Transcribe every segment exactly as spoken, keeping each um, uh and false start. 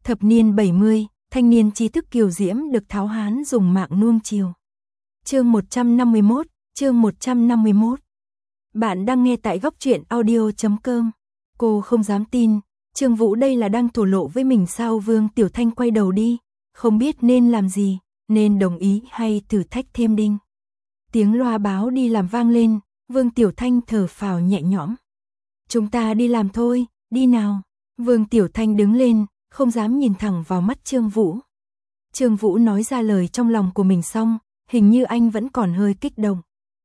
Thập niên bảy mươi, thanh niên trí thức kiều diễm được tháo hán dùng mạng nuông chiều. Chương một trăm năm mươi mốt, chương một trăm năm mươi mốt. Bạn đang nghe tại góc truyện audio chấm com. Cô không dám tin, Trương Vũ đây là đang thổ lộ với mình sao? Vương Tiểu Thanh quay đầu đi, không biết nên làm gì, nên đồng ý hay thử thách thêm đinh. Tiếng loa báo đi làm vang lên, Vương Tiểu Thanh thở phào nhẹ nhõm. Chúng ta đi làm thôi, đi nào. Vương Tiểu Thanh đứng lên, không dám nhìn thẳng vào mắt Trương Vũ. Trương Vũ nói ra lời trong lòng của mình xong, hình như anh vẫn còn hơi kích động.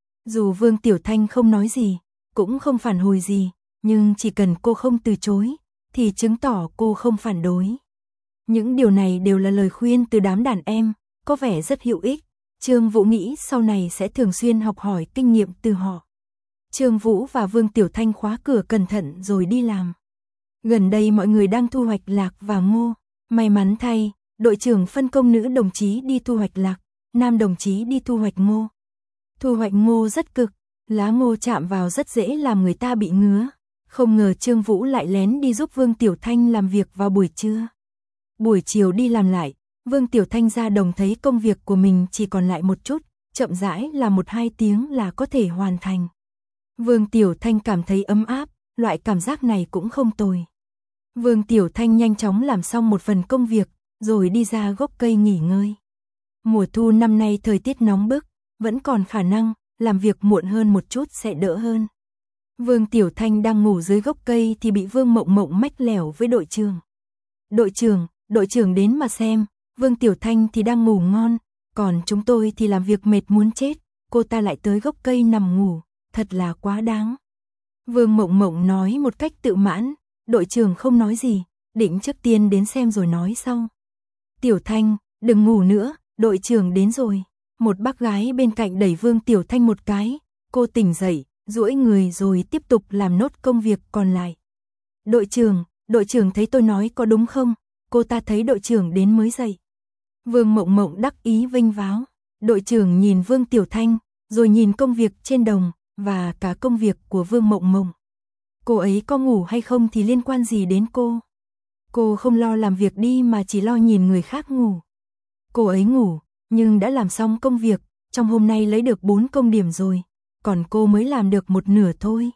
Dù Vương Tiểu Thanh không nói gì, cũng không phản hồi gì, nhưng chỉ cần cô không từ chối, thì chứng tỏ cô không phản đối. Những điều này đều là lời khuyên từ đám đàn em, có vẻ rất hữu ích. Trương Vũ nghĩ sau này sẽ thường xuyên học hỏi kinh nghiệm từ họ. Trương Vũ và Vương Tiểu Thanh khóa cửa cẩn thận rồi đi làm. Gần đây mọi người đang thu hoạch lạc và ngô. May mắn thay, đội trưởng phân công nữ đồng chí đi thu hoạch lạc, nam đồng chí đi thu hoạch ngô. Thu hoạch ngô rất cực, lá ngô chạm vào rất dễ làm người ta bị ngứa. Không ngờ Trương Vũ lại lén đi giúp Vương Tiểu Thanh làm việc vào buổi trưa. Buổi chiều đi làm lại, Vương Tiểu Thanh ra đồng thấy công việc của mình chỉ còn lại một chút, chậm rãi là một hai tiếng là có thể hoàn thành. Vương Tiểu Thanh cảm thấy ấm áp, loại cảm giác này cũng không tồi. Vương Tiểu Thanh nhanh chóng làm xong một phần công việc, rồi đi ra gốc cây nghỉ ngơi. Mùa thu năm nay thời tiết nóng bức, vẫn còn khả năng làm việc muộn hơn một chút sẽ đỡ hơn. Vương Tiểu Thanh đang ngủ dưới gốc cây thì bị Vương Mộng Mộng mách lẻo với đội trưởng. Đội trưởng, đội trưởng đến mà xem, Vương Tiểu Thanh thì đang ngủ ngon, còn chúng tôi thì làm việc mệt muốn chết, cô ta lại tới gốc cây nằm ngủ, thật là quá đáng. Vương Mộng Mộng nói một cách tự mãn, đội trưởng không nói gì, định trước tiên đến xem rồi nói sau. Tiểu Thanh, đừng ngủ nữa, đội trưởng đến rồi. Một bác gái bên cạnh đẩy Vương Tiểu Thanh một cái, cô tỉnh dậy, duỗi người rồi tiếp tục làm nốt công việc còn lại. Đội trưởng, đội trưởng thấy tôi nói có đúng không? Cô ta thấy đội trưởng đến mới dậy. Vương Mộng Mộng đắc ý vinh váo. Đội trưởng nhìn Vương Tiểu Thanh, rồi nhìn công việc trên đồng, và cả công việc của Vương Mộng Mộng. Cô ấy có ngủ hay không thì liên quan gì đến cô? Cô không lo làm việc đi mà chỉ lo nhìn người khác ngủ. Cô ấy ngủ, nhưng đã làm xong công việc, trong hôm nay lấy được bốn công điểm rồi, còn cô mới làm được một nửa thôi.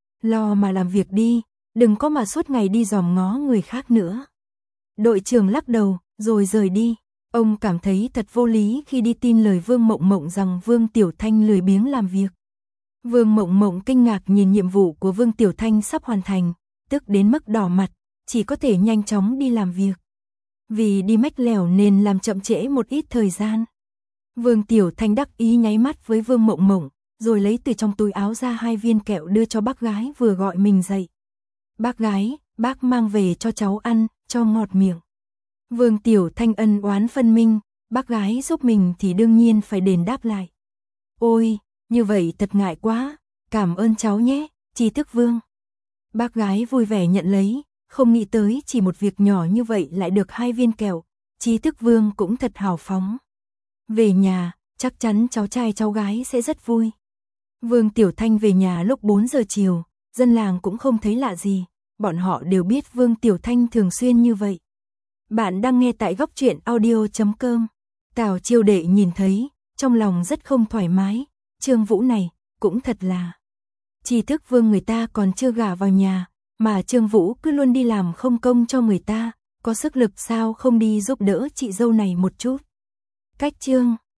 Lo mà làm việc đi, đừng có mà suốt ngày đi dòm ngó người khác nữa. Đội trưởng lắc đầu, rồi rời đi. Ông cảm thấy thật vô lý khi đi tin lời Vương Mộng Mộng rằng Vương Tiểu Thanh lười biếng làm việc. Vương Mộng Mộng kinh ngạc nhìn nhiệm vụ của Vương Tiểu Thanh sắp hoàn thành, tức đến mức đỏ mặt, chỉ có thể nhanh chóng đi làm việc. Vì đi mách lẻo nên làm chậm trễ một ít thời gian. Vương Tiểu Thanh đắc ý nháy mắt với Vương Mộng Mộng, rồi lấy từ trong túi áo ra hai viên kẹo đưa cho bác gái vừa gọi mình dậy. Bác gái, bác mang về cho cháu ăn, cho ngọt miệng. Vương Tiểu Thanh ân oán phân minh, bác gái giúp mình thì đương nhiên phải đền đáp lại. Ôi, như vậy thật ngại quá, cảm ơn cháu nhé, Tri Thức Vương. Bác gái vui vẻ nhận lấy, không nghĩ tới chỉ một việc nhỏ như vậy lại được hai viên kẹo, Tri Thức Vương cũng thật hào phóng. Về nhà, chắc chắn cháu trai cháu gái sẽ rất vui. Vương Tiểu Thanh về nhà lúc bốn giờ chiều, dân làng cũng không thấy lạ gì, bọn họ đều biết Vương Tiểu Thanh thường xuyên như vậy. Bạn đang nghe tại góc truyện audio chấm com. Tào Chiêu Đệ nhìn thấy, trong lòng rất không thoải mái, Trương Vũ này, cũng thật là. Tri Thức Vương người ta còn chưa gả vào nhà, mà Trương Vũ cứ luôn đi làm không công cho người ta, có sức lực sao không đi giúp đỡ chị dâu này một chút. Cách chương